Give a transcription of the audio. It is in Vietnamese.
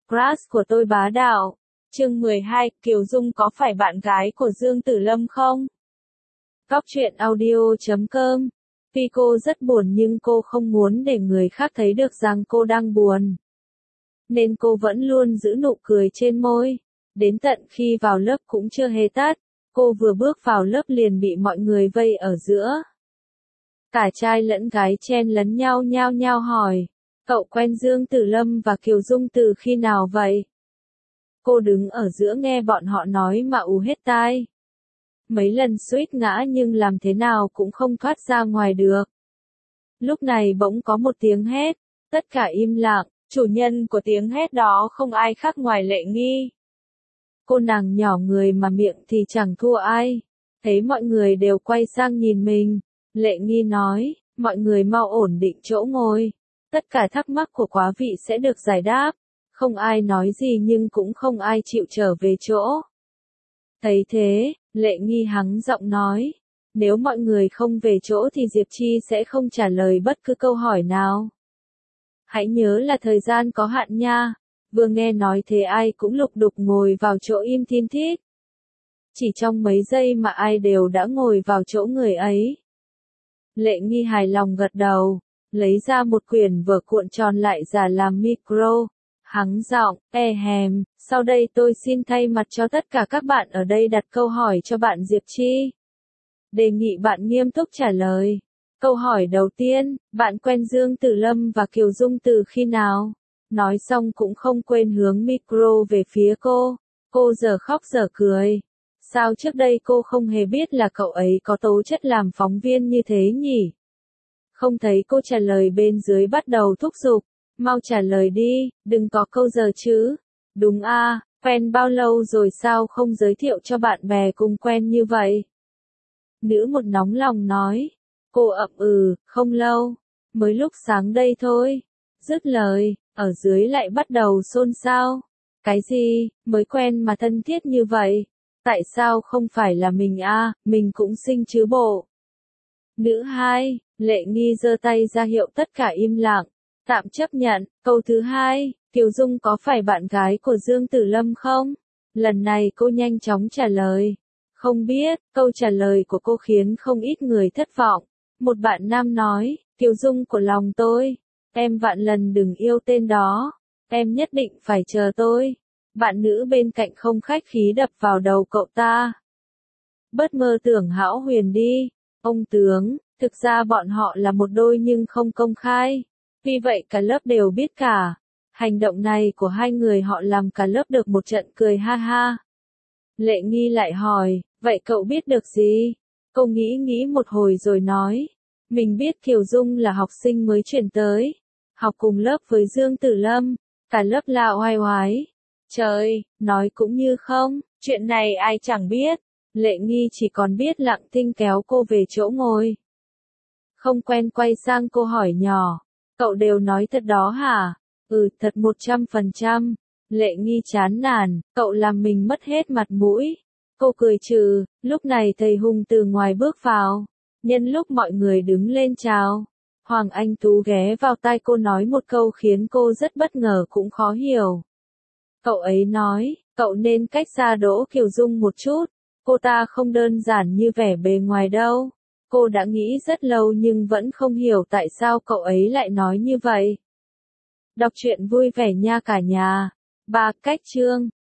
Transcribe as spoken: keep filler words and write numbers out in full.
Crush của tôi bá đạo. Chương mười hai, Kiều Dung có phải bạn gái của Dương Tử Lâm không? Góc truyện audio chấm com. Tuy cô rất buồn nhưng cô không muốn để người khác thấy được rằng cô đang buồn. Nên cô vẫn luôn giữ nụ cười trên môi. Đến tận khi vào lớp cũng chưa hề tắt. Cô vừa bước vào lớp liền bị mọi người vây ở giữa. Cả trai lẫn gái chen lấn nhau nhao nhao hỏi. Cậu quen Dương Tử Lâm và Kiều Dung từ khi nào vậy? Cô đứng ở giữa nghe bọn họ nói mà ù hết tai. Mấy lần suýt ngã nhưng làm thế nào cũng không thoát ra ngoài được. Lúc này bỗng có một tiếng hét, tất cả im lặng, chủ nhân của tiếng hét đó không ai khác ngoài Lệ Nghi. Cô nàng nhỏ người mà miệng thì chẳng thua ai. Thấy mọi người đều quay sang nhìn mình, Lệ Nghi nói, mọi người mau ổn định chỗ ngồi. Tất cả thắc mắc của quá vị sẽ được giải đáp. Không ai nói gì nhưng cũng không ai chịu trở về chỗ. Thấy thế, Lệ Nghi hắng giọng nói, nếu mọi người không về chỗ thì Diệp Chi sẽ không trả lời bất cứ câu hỏi nào. Hãy nhớ là thời gian có hạn nha. Vừa nghe nói thế ai cũng lục đục ngồi vào chỗ im thin thít. Chỉ trong mấy giây mà ai đều đã ngồi vào chỗ người ấy. Lệ Nghi hài lòng gật đầu, lấy ra một quyển vở cuộn tròn lại giả làm micro, hắng giọng, e hèm, sau đây tôi xin thay mặt cho tất cả các bạn ở đây đặt câu hỏi cho bạn Diệp Chi. Đề nghị bạn nghiêm túc trả lời. Câu hỏi đầu tiên, bạn quen Dương Tử Lâm và Kiều Dung từ khi nào? Nói xong cũng không quên hướng micro về phía cô. Cô giờ khóc giờ cười. Sao trước đây cô không hề biết là cậu ấy có tố chất làm phóng viên như thế nhỉ? Không thấy cô trả lời bên dưới bắt đầu thúc giục. Mau trả lời đi, đừng có câu giờ chứ. Đúng a, quen bao lâu rồi sao không giới thiệu cho bạn bè cùng quen như vậy? Nữ một nóng lòng nói. Cô ậm ừ, không lâu. Mới lúc sáng đây thôi. Dứt lời, ở dưới lại bắt đầu xôn xao. Cái gì, mới quen mà thân thiết như vậy? Tại sao không phải là mình a, mình cũng xinh chứ bộ. Nữ hai, Lệ Nghi giơ tay ra hiệu tất cả im lặng. Tạm chấp nhận. Câu thứ hai, Kiều Dung có phải bạn gái của Dương Tử Lâm không? Lần này cô nhanh chóng trả lời. Không biết. Câu trả lời của cô khiến không ít người thất vọng. Một bạn nam nói, Kiều Dung của lòng tôi. Em vạn lần đừng yêu tên đó. Em nhất định phải chờ tôi. Bạn nữ bên cạnh không khách khí đập vào đầu cậu ta. Bớt mơ tưởng hão huyền đi. Ông tướng, thực ra bọn họ là một đôi nhưng không công khai. Vì vậy cả lớp đều biết cả. Hành động này của hai người họ làm cả lớp được một trận cười ha ha. Lệ Nghi lại hỏi, vậy cậu biết được gì? Cô nghĩ nghĩ một hồi rồi nói. Mình biết Kiều Dung là học sinh mới chuyển tới. Học cùng lớp với Dương Tử Lâm. Cả lớp la oai oái. Trời, nói cũng như không, chuyện này ai chẳng biết. Lệ Nghi chỉ còn biết lặng thinh kéo cô về chỗ ngồi. Không quen quay sang cô hỏi nhỏ. Cậu đều nói thật đó hả? Ừ, thật một trăm phần trăm. Lệ Nghi chán nản, cậu làm mình mất hết mặt mũi. Cô cười trừ, lúc này thầy Hùng từ ngoài bước vào. Nhân lúc mọi người đứng lên chào, Hoàng Anh Tú ghé vào tai cô nói một câu khiến cô rất bất ngờ cũng khó hiểu. Cậu ấy nói, cậu nên cách xa Đỗ Kiều Dung một chút. Cô ta không đơn giản như vẻ bề ngoài đâu. Cô đã nghĩ rất lâu nhưng vẫn không hiểu tại sao cậu ấy lại nói như vậy. Đọc truyện vui vẻ nha cả nhà. Ba cách chương.